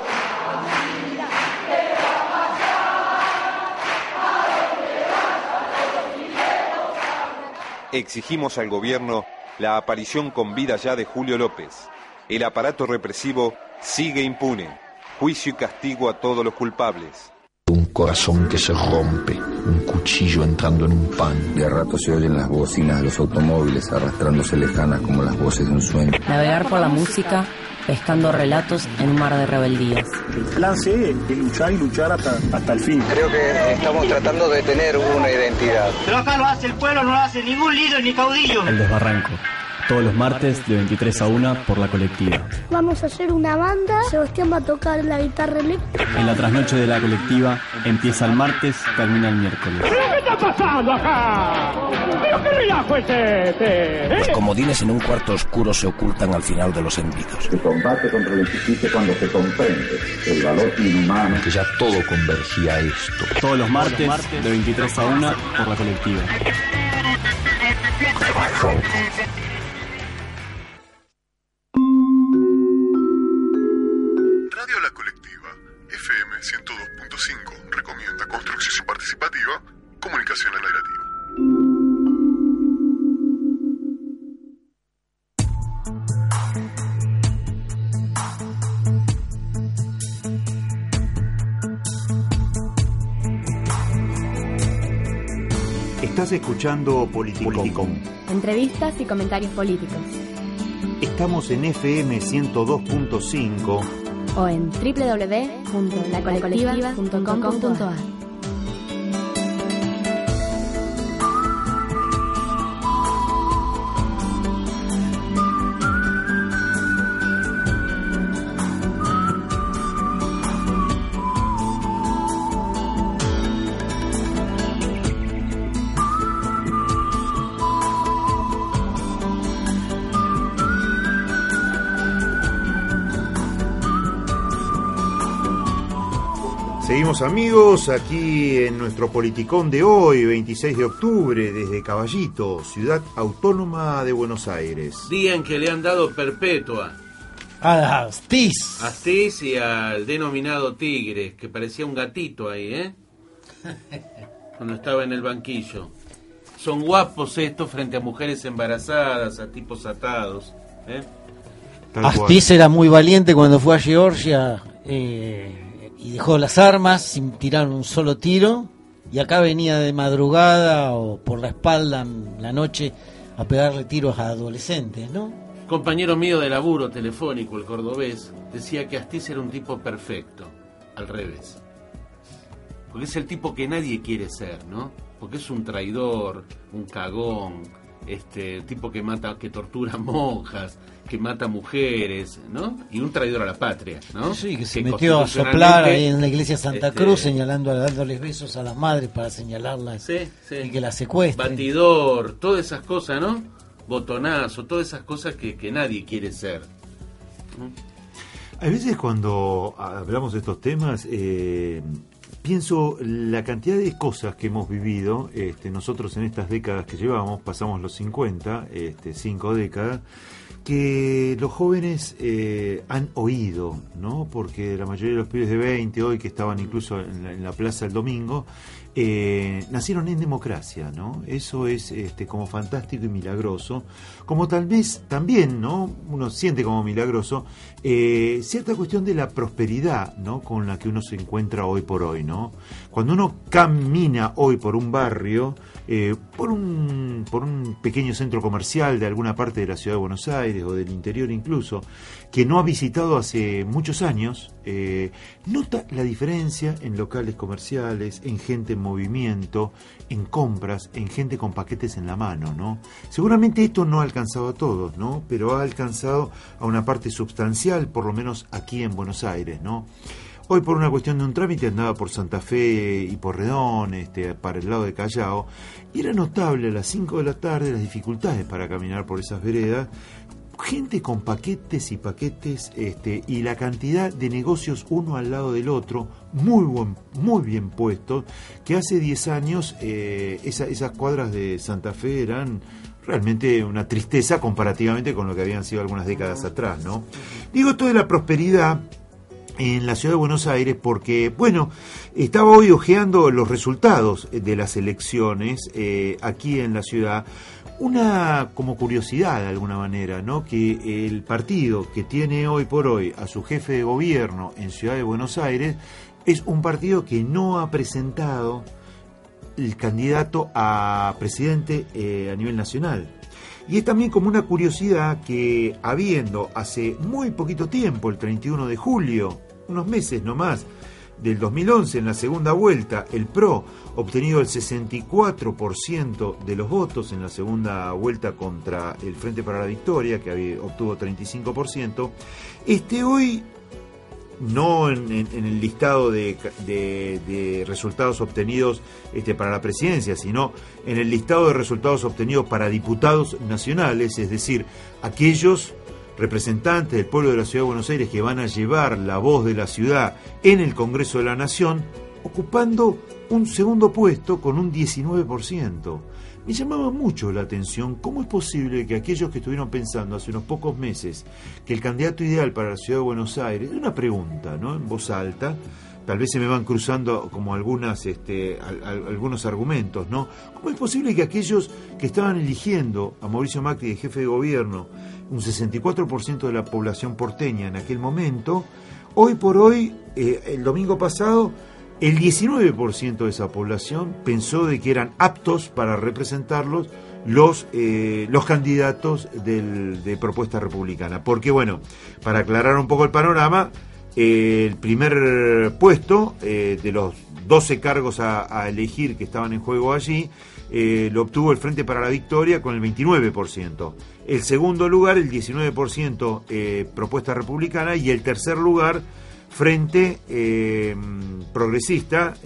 Exigimos al gobierno la aparición con vida ya de Julio López. El aparato represivo sigue impune. Juicio y castigo a todos los culpables. Un corazón que se rompe, un cuchillo entrando en un pan. De a rato se oyen las bocinas de los automóviles arrastrándose lejanas como las voces de un sueño. Navegar por la música, pescando relatos en un mar de rebeldías. El plan C es luchar y luchar hasta el fin. Creo que estamos tratando de tener una identidad. Pero acá lo hace el pueblo, no lo hace ningún líder ni caudillo. El Desbarranco. Todos los martes de 23 a 1 por La Colectiva. Vamos a hacer una banda. Sebastián va a tocar la guitarra eléctrica. En la trasnoche de La Colectiva empieza el martes, termina el miércoles. ¿Pero qué está pasando acá? ¿Pero qué relajo es este? Los comodines en un cuarto oscuro se ocultan al final de los envidos. Se combate contra la injusticia cuando se comprende el valor inhumano. Que ya todo convergía a esto. Todos los martes de 23 a 1 por La Colectiva. Radio La Colectiva, FM 102.5, recomienda construcción participativa, comunicación alternativa. Estás escuchando Politicón. Entrevistas y comentarios políticos. Estamos en FM 102.5 o en www.lacolectiva.com.ar. Seguimos, amigos, aquí en nuestro Politicón de hoy, 26 de octubre, desde Caballito, ciudad autónoma de Buenos Aires. Día en que le han dado perpetua a Astiz. Astiz y al denominado Tigre, que parecía un gatito ahí, cuando estaba en el banquillo. Son guapos estos frente a mujeres embarazadas, a tipos atados. Astiz era muy valiente cuando fue a Georgia y dejó las armas sin tirar un solo tiro, y acá venía de madrugada o por la espalda en la noche a pegarle tiros a adolescentes, ¿no? Compañero mío de laburo telefónico, el cordobés, decía que Astiz era un tipo perfecto, al revés. Porque es el tipo que nadie quiere ser, ¿no? Porque es un traidor, un cagón, tipo que mata, que tortura monjas, que mata mujeres, ¿no? Y un traidor a la patria, ¿no? Sí, que se metió a soplar ahí en la iglesia Santa Cruz, dándoles besos a las madres para señalarlas y que las secuestren. Batidor, todas esas cosas, ¿no? Botonazo, todas esas cosas que nadie quiere ser. A veces cuando hablamos de estos temas, pienso la cantidad de cosas que hemos vivido, nosotros en estas décadas que llevamos, pasamos los 50, 5 décadas, que los jóvenes han oído, ¿no? Porque la mayoría de los pibes de 20 hoy que estaban incluso en la plaza el domingo, nacieron en democracia, ¿no? Eso es como fantástico y milagroso, como tal vez también, ¿no? Uno siente como milagroso cierta cuestión de la prosperidad, ¿no? Con la que uno se encuentra hoy por hoy, ¿no? Cuando uno camina hoy por un barrio, por un pequeño centro comercial de alguna parte de la ciudad de Buenos Aires o del interior incluso, que no ha visitado hace muchos años, nota la diferencia en locales comerciales, en gente en movimiento, en compras, en gente con paquetes en la mano, ¿no? Seguramente esto no ha alcanzado a todos, ¿no? Pero ha alcanzado a una parte sustancial, por lo menos aquí en Buenos Aires, ¿no? Hoy por una cuestión de un trámite andaba por Santa Fe y Porredón, para el lado de Callao, y era notable a las 5 de la tarde las dificultades para caminar por esas veredas, gente con paquetes y paquetes, y la cantidad de negocios uno al lado del otro, muy bien puestos, que hace 10 años esas cuadras de Santa Fe eran realmente una tristeza comparativamente con lo que habían sido algunas décadas atrás, ¿no? Digo esto de la prosperidad en la ciudad de Buenos Aires porque, bueno, estaba hoy hojeando los resultados de las elecciones aquí en la ciudad. Una como curiosidad de alguna manera, ¿no? Que el partido que tiene hoy por hoy a su jefe de gobierno en Ciudad de Buenos Aires es un partido que no ha presentado el candidato a presidente a nivel nacional. Y es también como una curiosidad que habiendo hace muy poquito tiempo, el 31 de julio, unos meses nomás, del 2011, en la segunda vuelta, el PRO obtenido el 64% de los votos en la segunda vuelta contra el Frente para la Victoria, que obtuvo 35%. Hoy, no en el listado de resultados obtenidos para la presidencia, sino en el listado de resultados obtenidos para diputados nacionales, es decir, aquellos representantes del pueblo de la Ciudad de Buenos Aires que van a llevar la voz de la ciudad en el Congreso de la Nación, ocupando un segundo puesto con un 19%. Me llamaba mucho la atención cómo es posible que aquellos que estuvieron pensando hace unos pocos meses que el candidato ideal para la Ciudad de Buenos Aires, una pregunta, ¿no?, en voz alta, tal vez se me van cruzando como algunos argumentos, ¿no? ¿Cómo es posible que aquellos que estaban eligiendo a Mauricio Macri de jefe de gobierno, un 64% de la población porteña en aquel momento, hoy por hoy, el domingo pasado, el 19% de esa población pensó de que eran aptos para representarlos los candidatos de propuesta republicana? Porque, bueno, para aclarar un poco el panorama, el primer puesto de los 12 cargos a elegir que estaban en juego allí lo obtuvo el Frente para la Victoria con el 29%. El segundo lugar, el 19% propuesta republicana, y el tercer lugar, Frente Progresista,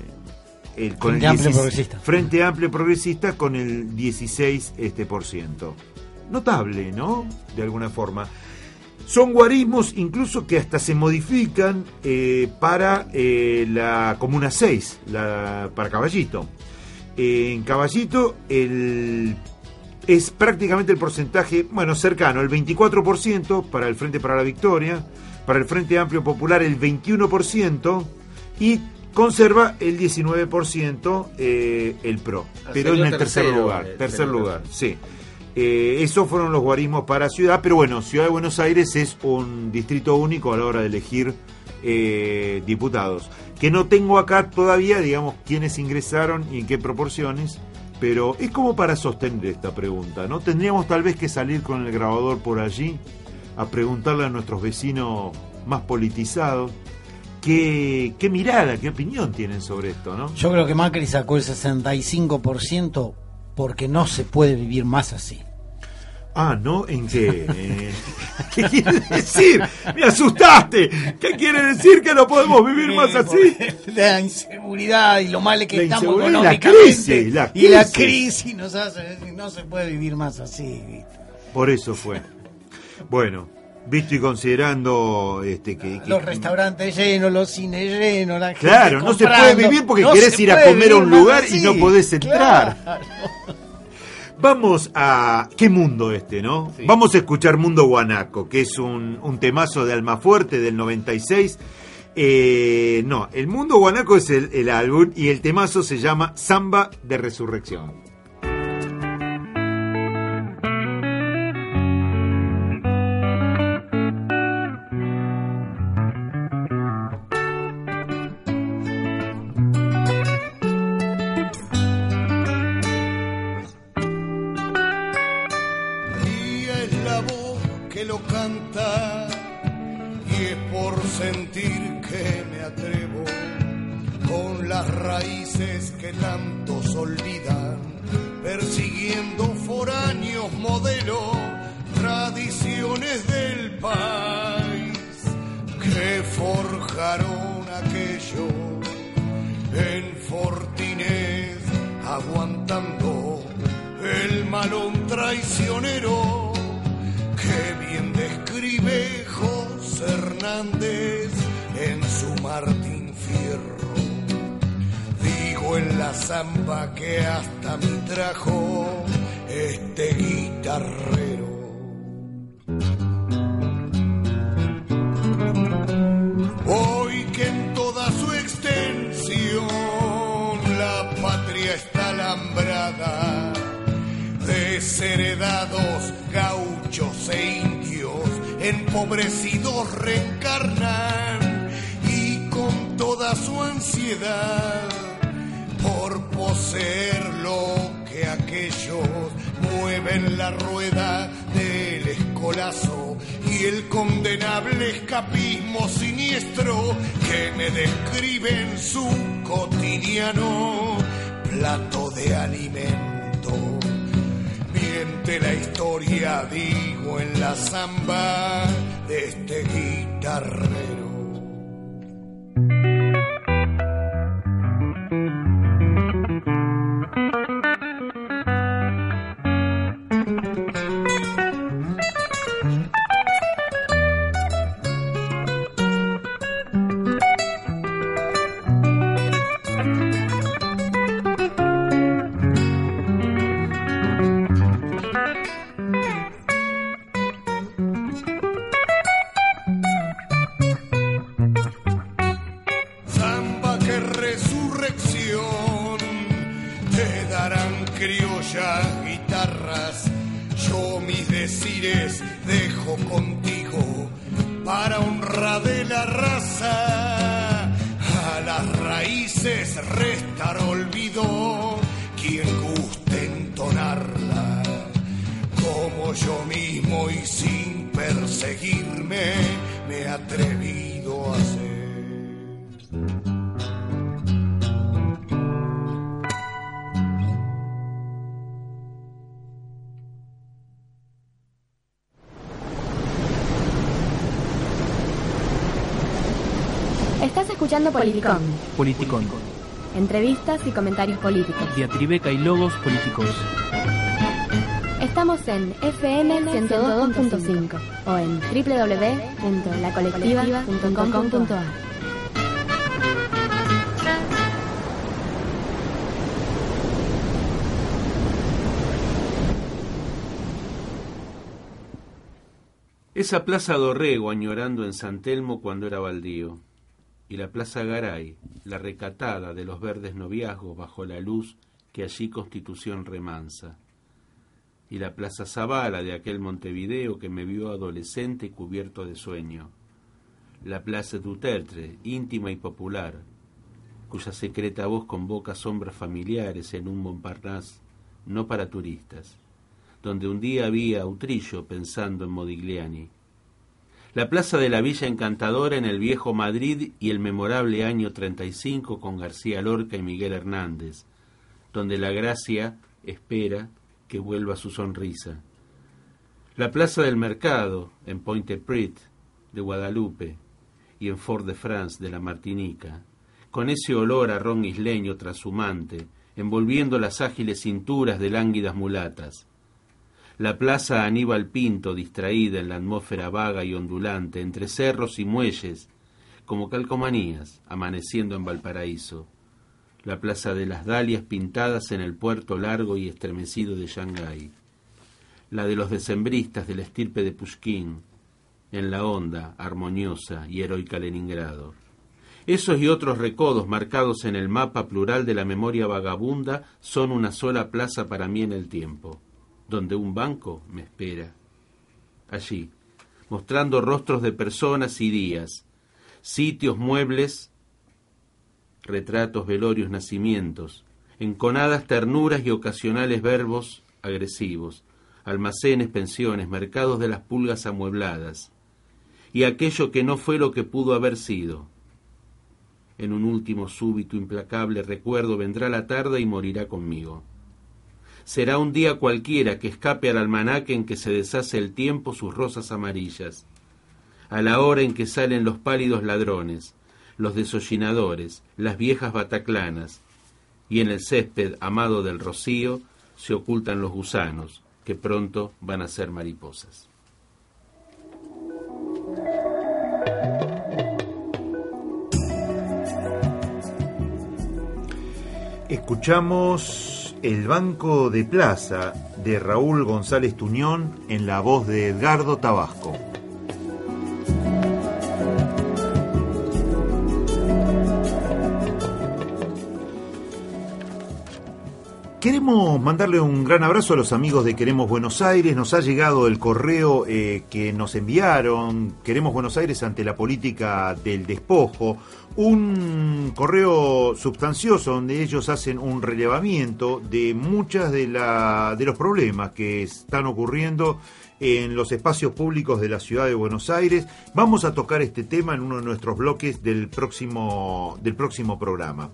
Frente Amplio Progresista con el 16%. Notable, ¿no? De alguna forma. Son guarismos incluso que hasta se modifican para la Comuna 6, para Caballito. En Caballito es prácticamente el porcentaje, bueno, cercano, el 24% para el Frente para la Victoria, para el Frente Amplio Popular el 21%, y conserva el 19% el PRO, pero en el tercer lugar, sí. Esos fueron los guarismos para Ciudad, pero bueno, Ciudad de Buenos Aires es un distrito único a la hora de elegir diputados. Que no tengo acá todavía, digamos, quiénes ingresaron y en qué proporciones, pero es como para sostener esta pregunta, ¿no? Tendríamos tal vez que salir con el grabador por allí a preguntarle a nuestros vecinos más politizados qué mirada, qué opinión tienen sobre esto, ¿no? Yo creo que Macri sacó el 65% porque no se puede vivir más así. Ah, ¿no? ¿En qué? ¿Qué quiere decir? ¡Me asustaste! ¿Qué quiere decir que no podemos vivir más así? La inseguridad y lo mal que estamos económicamente. Y la crisis nos hace decir, no se puede vivir más así. Por eso fue. Bueno, visto y considerando que los restaurantes llenos, los cines llenos, la gente claro, no se puede vivir porque querés ir a comer a un lugar y no podés entrar. Claro. Vamos a... ¿Qué mundo no? Sí. Vamos a escuchar Mundo Guanaco, que es un temazo de Almafuerte del 96. No, el Mundo Guanaco es el álbum y el temazo se llama Samba de Resurrección. Sentir que me atrevo con las raíces que tantos olvidan, persiguiendo foráneos modelos, tradiciones del país que forjaron aquello en Fortines, aguantando el malón traicionero que Hernández en su Martín Fierro. Digo en la samba que hasta me trajo este guitarrero. Hoy que en toda su extensión la patria está alambrada, desheredados, gauchos e indios, empobrecidos reencarnan y con toda su ansiedad por poseer lo que aquellos mueven la rueda del escolazo y el condenable escapismo siniestro que me describe en su cotidiano plato de alimento. Miente la historia, digo, en la samba de este guitarrero. Estás escuchando Politicón. Politicón. Entrevistas y comentarios políticos. Diatribeca y logos políticos. Estamos en FM 102.5 o en www.lacolectiva.com.ar. Esa plaza Dorrego añorando en San Telmo cuando era baldío, y la plaza Garay, la recatada de los verdes noviazgos bajo la luz que allí Constitución remansa, y la plaza Zavala de aquel Montevideo que me vio adolescente y cubierto de sueño, la plaza Duterte, íntima y popular, cuya secreta voz convoca sombras familiares en un Montparnasse no para turistas, donde un día había Utrillo pensando en Modigliani, la plaza de la Villa Encantadora en el viejo Madrid y el memorable año 35 con García Lorca y Miguel Hernández, donde la gracia espera que vuelva su sonrisa. La plaza del Mercado en Pointe-Pret de Guadalupe y en Fort-de-France de la Martinica, con ese olor a ron isleño trashumante, envolviendo las ágiles cinturas de lánguidas mulatas. La plaza Aníbal Pinto, distraída en la atmósfera vaga y ondulante, entre cerros y muelles, como calcomanías, amaneciendo en Valparaíso. La plaza de las Dalias pintadas en el puerto largo y estremecido de Shanghái. La de los decembristas de la estirpe de Pushkin, en la honda, armoniosa y heroica Leningrado. Esos y otros recodos marcados en el mapa plural de la memoria vagabunda son una sola plaza para mí en el tiempo, donde un banco me espera. Allí, mostrando rostros de personas y días, sitios, muebles, retratos, velorios, nacimientos, enconadas ternuras y ocasionales verbos agresivos, almacenes, pensiones, mercados de las pulgas amuebladas, y aquello que no fue lo que pudo haber sido. En un último súbito implacable recuerdo vendrá la tarde y morirá conmigo. Será un día cualquiera que escape al almanaque en que se deshace el tiempo sus rosas amarillas, a la hora en que salen los pálidos ladrones, los desollinadores, las viejas bataclanas, y en el césped amado del rocío se ocultan los gusanos, que pronto van a ser mariposas. Escuchamos El Banco de Plaza de Raúl González Tuñón en la voz de Edgardo Tabasco. Queremos mandarle un gran abrazo a los amigos de Queremos Buenos Aires. Nos ha llegado el correo que nos enviaron, Queremos Buenos Aires ante la política del despojo. Un correo sustancioso donde ellos hacen un relevamiento de muchas de los problemas que están ocurriendo en los espacios públicos de la ciudad de Buenos Aires. Vamos a tocar este tema en uno de nuestros bloques del próximo programa.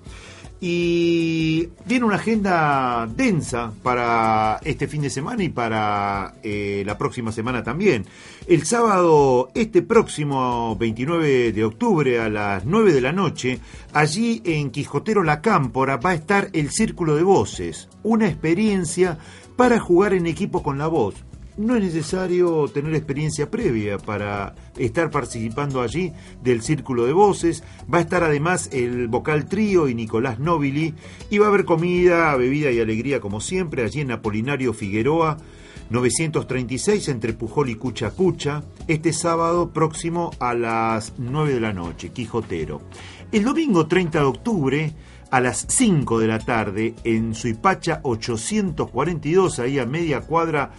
Y tiene una agenda densa para este fin de semana y para la próxima semana también. El sábado, este próximo 29 de octubre a las 9 de la noche, allí en Quijotero La Cámpora va a estar el Círculo de Voces, una experiencia para jugar en equipo con la voz. No es necesario tener experiencia previa para estar participando allí del Círculo de Voces. Va a estar además el Vocal Trío y Nicolás Nobili, y va a haber comida, bebida y alegría como siempre allí en Apolinario Figueroa 936 entre Pujol y Cucha Cucha, este sábado próximo a las 9 de la noche, Quijotero. El domingo 30 de octubre a las 5 de la tarde en Suipacha 842, ahí a media cuadra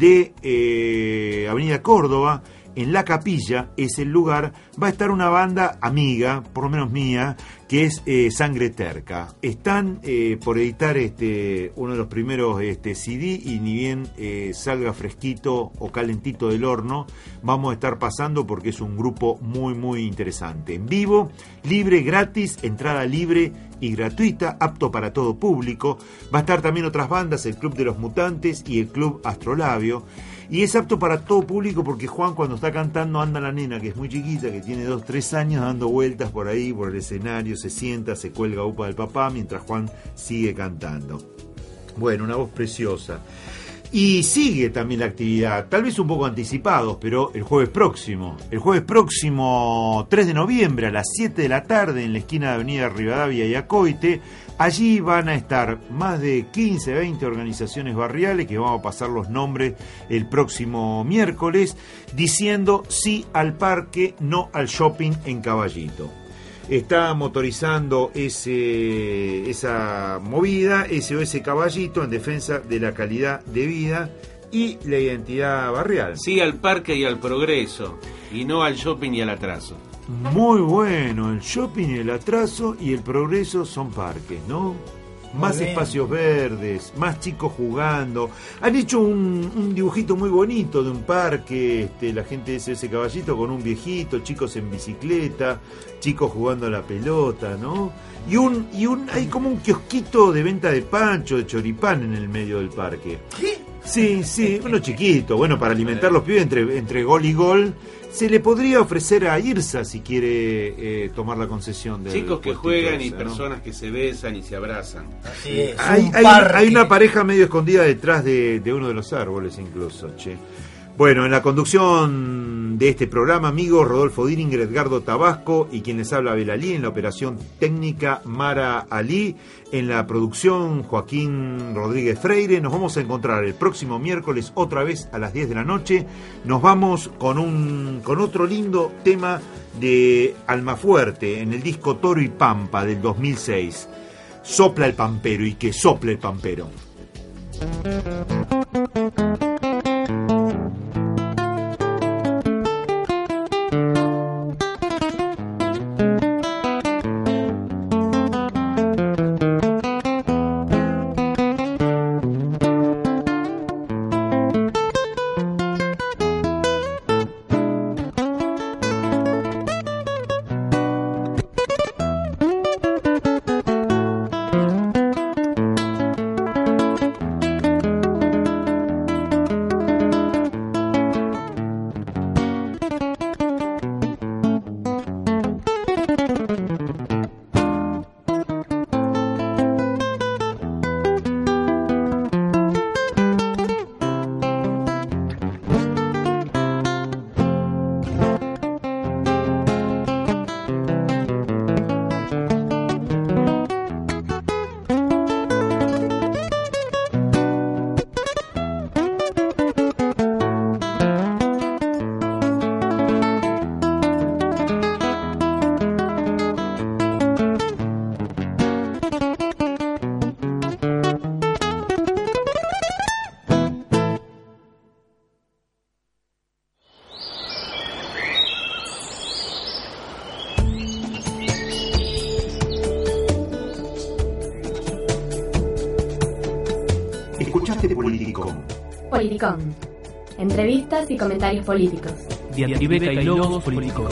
de Avenida Córdoba, en La Capilla, es el lugar, va a estar una banda amiga, por lo menos mía, que es Sangre Terca. Están por editar uno de los primeros CD, y ni bien salga fresquito o calentito del horno, vamos a estar pasando porque es un grupo muy muy interesante. En vivo, libre, gratis, entrada libre y gratuita, apto para todo público. Va a estar también otras bandas, el Club de los Mutantes y el Club Astrolabio. Y es apto para todo público porque Juan, cuando está cantando, anda la nena, que es muy chiquita, que tiene 2-3 años, dando vueltas por ahí, por el escenario, se sienta, se cuelga upa del papá, mientras Juan sigue cantando. Bueno, una voz preciosa. Y sigue también la actividad, tal vez un poco anticipados, pero el jueves próximo 3 de noviembre a las 7 de la tarde en la esquina de Avenida Rivadavia y Acoite, allí van a estar más de 15, 20 organizaciones barriales, que vamos a pasar los nombres el próximo miércoles, diciendo sí al parque, no al shopping en Caballito. Está motorizando esa movida SOS Caballito en defensa de la calidad de vida y la identidad barrial. Sí al parque y al progreso, y no al shopping y al atraso. Muy bueno, el shopping y el atraso y el progreso son parques, ¿no? Más espacios verdes, más chicos jugando. Han hecho un dibujito muy bonito de un parque, la gente de ese Caballito, con un viejito, chicos en bicicleta, chicos jugando a la pelota, ¿no? Y hay como un kiosquito de venta de pancho, de choripán en el medio del parque. ¿Qué? Sí, uno chiquito, bueno, para alimentar los pibes entre gol y gol. Se le podría ofrecer a Irsa si quiere tomar la concesión de chicos que juegan y personas que se besan y se abrazan. Así es, hay una pareja medio escondida detrás de uno de los árboles incluso, che. Bueno, en la conducción de este programa, amigos, Rodolfo Diringer, Edgardo Tabasco y quien les habla, Abel Ali, en la operación técnica Mara Ali, en la producción Joaquín Rodríguez Freire. Nos vamos a encontrar el próximo miércoles otra vez a las 10 de la noche. Nos vamos con otro lindo tema de Almafuerte en el disco Toro y Pampa del 2006. Sopla el pampero, y que sople el pampero. Debate Politicón. Politicón. Entrevistas y comentarios políticos. Diatribeca y logos políticos.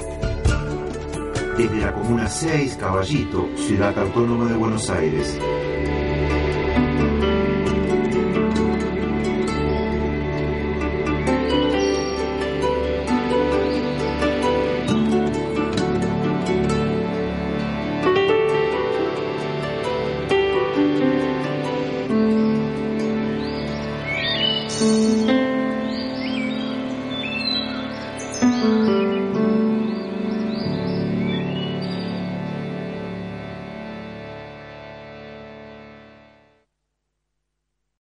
Desde la Comuna 6, Caballito, Ciudad Autónoma de Buenos Aires.